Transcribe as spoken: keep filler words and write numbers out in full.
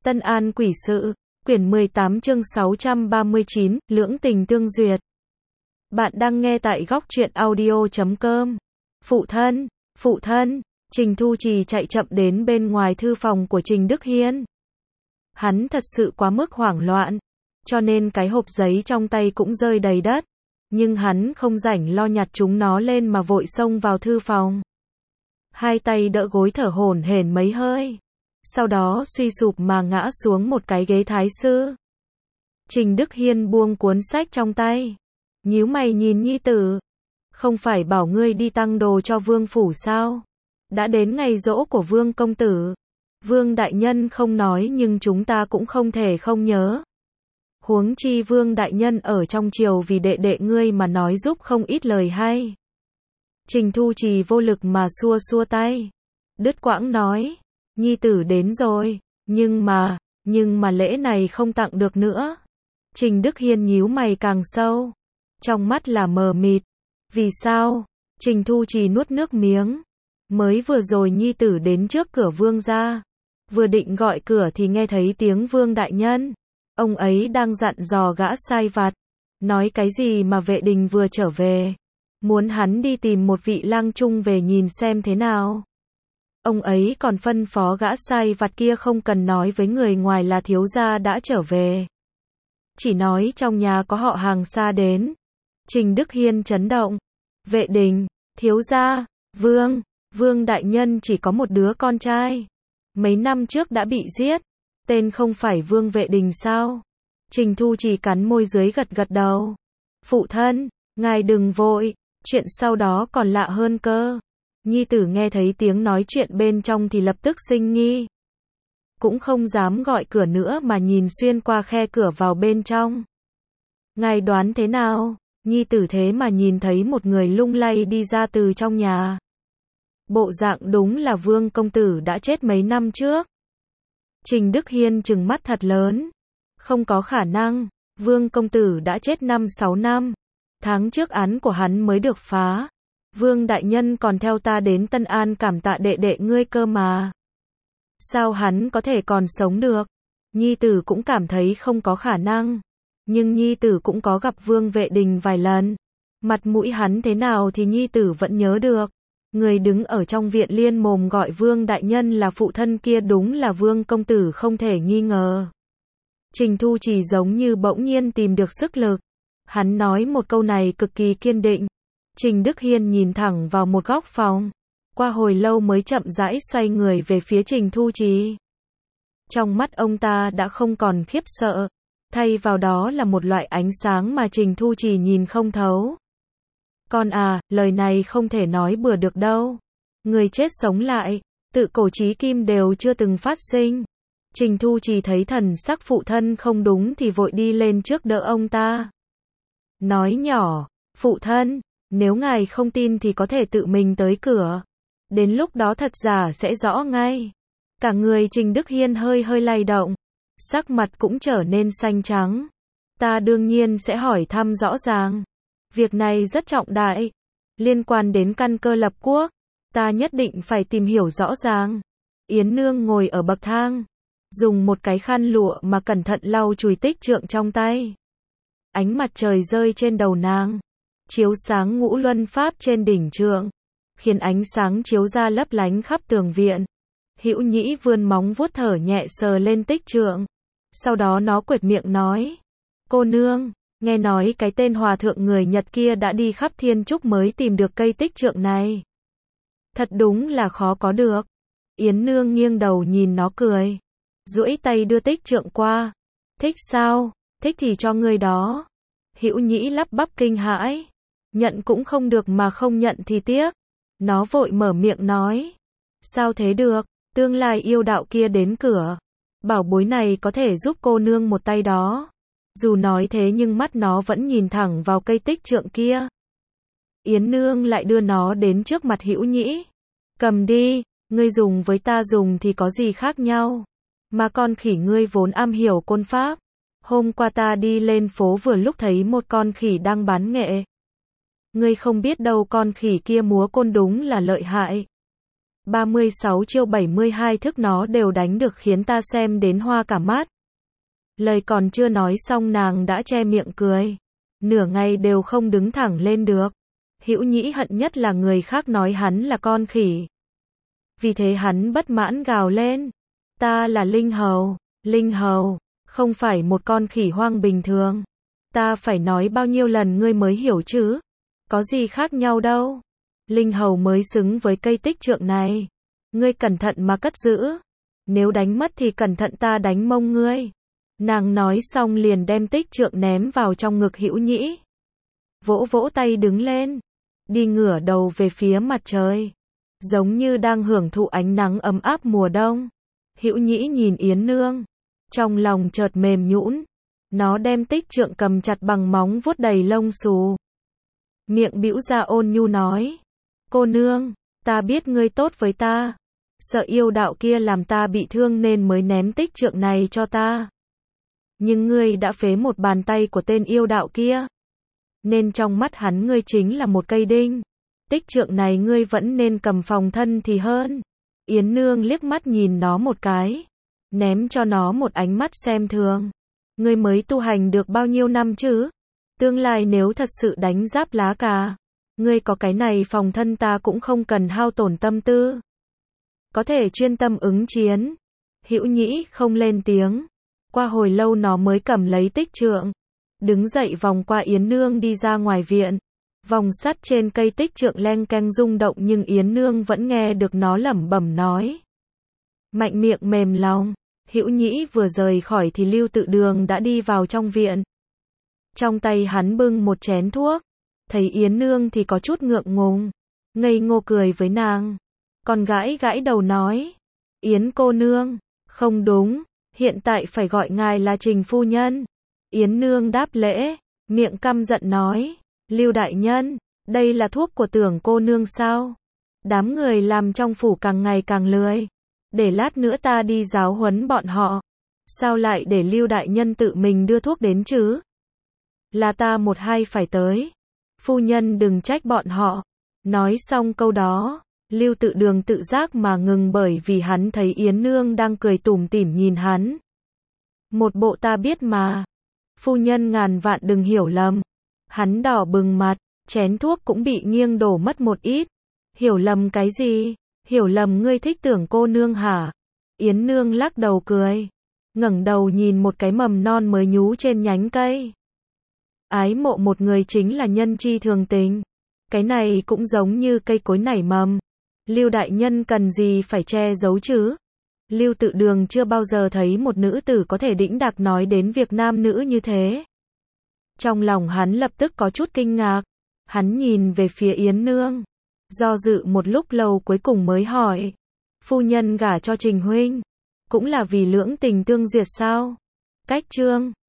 Tân An Quỷ Sự, quyển mười tám chương sáu trăm ba mươi chín, Lưỡng tình tương duyệt. Bạn đang nghe tại góc truyện audio chấm com. Phụ thân, phụ thân, Trình Thu Trì chạy chậm đến bên ngoài thư phòng của Trình Đức Hiên. Hắn thật sự quá mức hoảng loạn, cho nên cái hộp giấy trong tay cũng rơi đầy đất. Nhưng hắn không rảnh lo nhặt chúng nó lên mà vội xông vào thư phòng. Hai tay đỡ gối thở hổn hển mấy hơi. Sau đó suy sụp mà ngã xuống một cái ghế thái sư. Trình Đức Hiên buông cuốn sách trong tay, nhíu mày nhìn nhi tử. Không phải bảo ngươi đi tăng đồ cho vương phủ sao? Đã đến ngày giỗ của vương công tử. Vương đại nhân không nói nhưng chúng ta cũng không thể không nhớ. Huống chi vương đại nhân ở trong triều vì đệ đệ ngươi mà nói giúp không ít lời hay. Trình Thu Trì vô lực mà xua xua tay. Đứt quãng nói. Nhi tử đến rồi, nhưng mà, nhưng mà lễ này không tặng được nữa. Trình Đức Hiên nhíu mày càng sâu, trong mắt là mờ mịt. Vì sao? Trình Thu Trì nuốt nước miếng. Mới vừa rồi nhi tử đến trước cửa vương gia, vừa định gọi cửa thì nghe thấy tiếng vương đại nhân. Ông ấy đang dặn dò gã sai vặt, nói cái gì mà vệ đình vừa trở về, muốn hắn đi tìm một vị lang trung về nhìn xem thế nào. Ông ấy còn phân phó gã sai vặt kia không cần nói với người ngoài là thiếu gia đã trở về, chỉ nói trong nhà có họ hàng xa đến. Trình Đức Hiên chấn động. Vệ đình, thiếu gia, vương, vương đại nhân chỉ có một đứa con trai, mấy năm trước đã bị giết, tên không phải vương vệ đình sao? Trình Thu Trì cắn môi dưới gật gật đầu. Phụ thân, ngài đừng vội, chuyện sau đó còn lạ hơn cơ. Nhi tử nghe thấy tiếng nói chuyện bên trong thì lập tức sinh nghi. Cũng không dám gọi cửa nữa mà nhìn xuyên qua khe cửa vào bên trong. Ngài đoán thế nào? Nhi tử thế mà nhìn thấy một người lung lay đi ra từ trong nhà. Bộ dạng đúng là vương công tử đã chết mấy năm trước. Trình Đức Hiên trừng mắt thật lớn. Không có khả năng, vương công tử đã chết năm sáu năm. Tháng trước án của hắn mới được phá. Vương đại nhân còn theo ta đến Tân An cảm tạ đệ đệ ngươi cơ mà. Sao hắn có thể còn sống được? Nhi tử cũng cảm thấy không có khả năng. Nhưng nhi tử cũng có gặp vương vệ đình vài lần. Mặt mũi hắn thế nào thì nhi tử vẫn nhớ được. Người đứng ở trong viện liên mồm gọi vương đại nhân là phụ thân kia đúng là vương công tử không thể nghi ngờ. Trình Thu Trì giống như bỗng nhiên tìm được sức lực. Hắn nói một câu này cực kỳ kiên định. Trình Đức Hiên nhìn thẳng vào một góc phòng. Qua hồi lâu mới chậm rãi xoay người về phía Trình Thu Trì. Trong mắt ông ta đã không còn khiếp sợ. Thay vào đó là một loại ánh sáng mà Trình Thu Trì nhìn không thấu. Con à, lời này không thể nói bừa được đâu. Người chết sống lại, tự cổ chí kim đều chưa từng phát sinh. Trình Thu Trì thấy thần sắc phụ thân không đúng thì vội đi lên trước đỡ ông ta. Nói nhỏ, phụ thân, nếu ngài không tin thì có thể tự mình tới cửa. Đến lúc đó thật giả sẽ rõ ngay. Cả người Trình Đức Hiên hơi hơi lay động. Sắc mặt cũng trở nên xanh trắng. Ta đương nhiên sẽ hỏi thăm rõ ràng. Việc này rất trọng đại. Liên quan đến căn cơ lập quốc. Ta nhất định phải tìm hiểu rõ ràng. Yến Nương ngồi ở bậc thang. Dùng một cái khăn lụa mà cẩn thận lau chùi tích trượng trong tay. Ánh mặt trời rơi trên đầu nàng. Chiếu sáng ngũ luân pháp trên đỉnh trượng. Khiến ánh sáng chiếu ra lấp lánh khắp tường viện. Hữu Nhĩ vươn móng vuốt thở nhẹ sờ lên tích trượng. Sau đó nó quệt miệng nói. Cô nương, nghe nói cái tên hòa thượng người Nhật kia đã đi khắp thiên trúc mới tìm được cây tích trượng này. Thật đúng là khó có được. Yến Nương nghiêng đầu nhìn nó cười. Duỗi tay đưa tích trượng qua. Thích sao? Thích thì cho ngươi đó. Hữu Nhĩ lắp bắp kinh hãi. Nhận cũng không được mà không nhận thì tiếc. Nó vội mở miệng nói. Sao thế được? Tương lai yêu đạo kia đến cửa. Bảo bối này có thể giúp cô nương một tay đó. Dù nói thế nhưng mắt nó vẫn nhìn thẳng vào cây tích trượng kia. Yến Nương lại đưa nó đến trước mặt Hữu Nhĩ. Cầm đi, ngươi dùng với ta dùng thì có gì khác nhau. Mà con khỉ ngươi vốn am hiểu côn pháp. Hôm qua ta đi lên phố vừa lúc thấy một con khỉ đang bán nghệ. Ngươi không biết đâu con khỉ kia múa côn đúng là lợi hại. ba mươi sáu chiêu bảy mươi hai thức nó đều đánh được khiến ta xem đến hoa cả mắt. Lời còn chưa nói xong nàng đã che miệng cười. Nửa ngày đều không đứng thẳng lên được. Hữu Nhĩ hận nhất là người khác nói hắn là con khỉ. Vì thế hắn bất mãn gào lên. Ta là Linh Hầu. Linh Hầu, không phải một con khỉ hoang bình thường. Ta phải nói bao nhiêu lần ngươi mới hiểu chứ? Có gì khác nhau đâu. Linh Hầu mới xứng với cây tích trượng này. Ngươi cẩn thận mà cất giữ. Nếu đánh mất thì cẩn thận ta đánh mông ngươi. Nàng nói xong liền đem tích trượng ném vào trong ngực Hữu Nhĩ. Vỗ vỗ tay đứng lên. Đi ngửa đầu về phía mặt trời. Giống như đang hưởng thụ ánh nắng ấm áp mùa đông. Hữu Nhĩ nhìn Yến Nương. Trong lòng chợt mềm nhũn. Nó đem tích trượng cầm chặt bằng móng vuốt đầy lông xù. Miệng bĩu ra ôn nhu nói. Cô nương, ta biết ngươi tốt với ta. Sợ yêu đạo kia làm ta bị thương nên mới ném tích trượng này cho ta. Nhưng ngươi đã phế một bàn tay của tên yêu đạo kia. Nên trong mắt hắn ngươi chính là một cây đinh. Tích trượng này ngươi vẫn nên cầm phòng thân thì hơn. Yến Nương liếc mắt nhìn nó một cái. Ném cho nó một ánh mắt xem thường. Ngươi mới tu hành được bao nhiêu năm chứ? Tương lai nếu thật sự đánh giáp lá cà, ngươi có cái này phòng thân ta cũng không cần hao tổn tâm tư. Có thể chuyên tâm ứng chiến. Hữu Nhĩ không lên tiếng. Qua hồi lâu nó mới cầm lấy tích trượng. Đứng dậy vòng qua Yến Nương đi ra ngoài viện. Vòng sắt trên cây tích trượng leng keng rung động nhưng Yến Nương vẫn nghe được nó lẩm bẩm nói. Mạnh miệng mềm lòng. Hữu Nhĩ vừa rời khỏi thì Lưu Tự Đường đã đi vào trong viện. Trong tay hắn bưng một chén thuốc. Thấy Yến Nương thì có chút ngượng ngùng. Ngây ngô cười với nàng. Còn gãi gãi đầu nói. Yến cô nương. Không đúng. Hiện tại phải gọi ngài là Trình phu nhân. Yến Nương đáp lễ. Miệng căm giận nói. Lưu đại nhân. Đây là thuốc của Tưởng cô nương sao? Đám người làm trong phủ càng ngày càng lười. Để lát nữa ta đi giáo huấn bọn họ. Sao lại để Lưu đại nhân tự mình đưa thuốc đến chứ? Là ta một hai phải tới. Phu nhân đừng trách bọn họ. Nói xong câu đó, Lưu Tự Đường tự giác mà ngừng bởi vì hắn thấy Yến Nương đang cười tủm tỉm nhìn hắn. Một bộ ta biết mà. Phu nhân ngàn vạn đừng hiểu lầm. Hắn đỏ bừng mặt, chén thuốc cũng bị nghiêng đổ mất một ít. Hiểu lầm cái gì? Hiểu lầm ngươi thích Tưởng cô nương hả? Yến Nương lắc đầu cười. Ngẩng đầu nhìn một cái mầm non mới nhú trên nhánh cây. Ái mộ một người chính là nhân chi thường tình. Cái này cũng giống như cây cối nảy mầm. Lưu đại nhân cần gì phải che giấu chứ? Lưu Tự Đường chưa bao giờ thấy một nữ tử có thể đĩnh đạc nói đến việc nam nữ như thế. Trong lòng hắn lập tức có chút kinh ngạc. Hắn nhìn về phía Yến Nương. Do dự một lúc lâu cuối cùng mới hỏi. Phu nhân gả cho Trình huynh. Cũng là vì lưỡng tình tương duyệt sao? Cách chương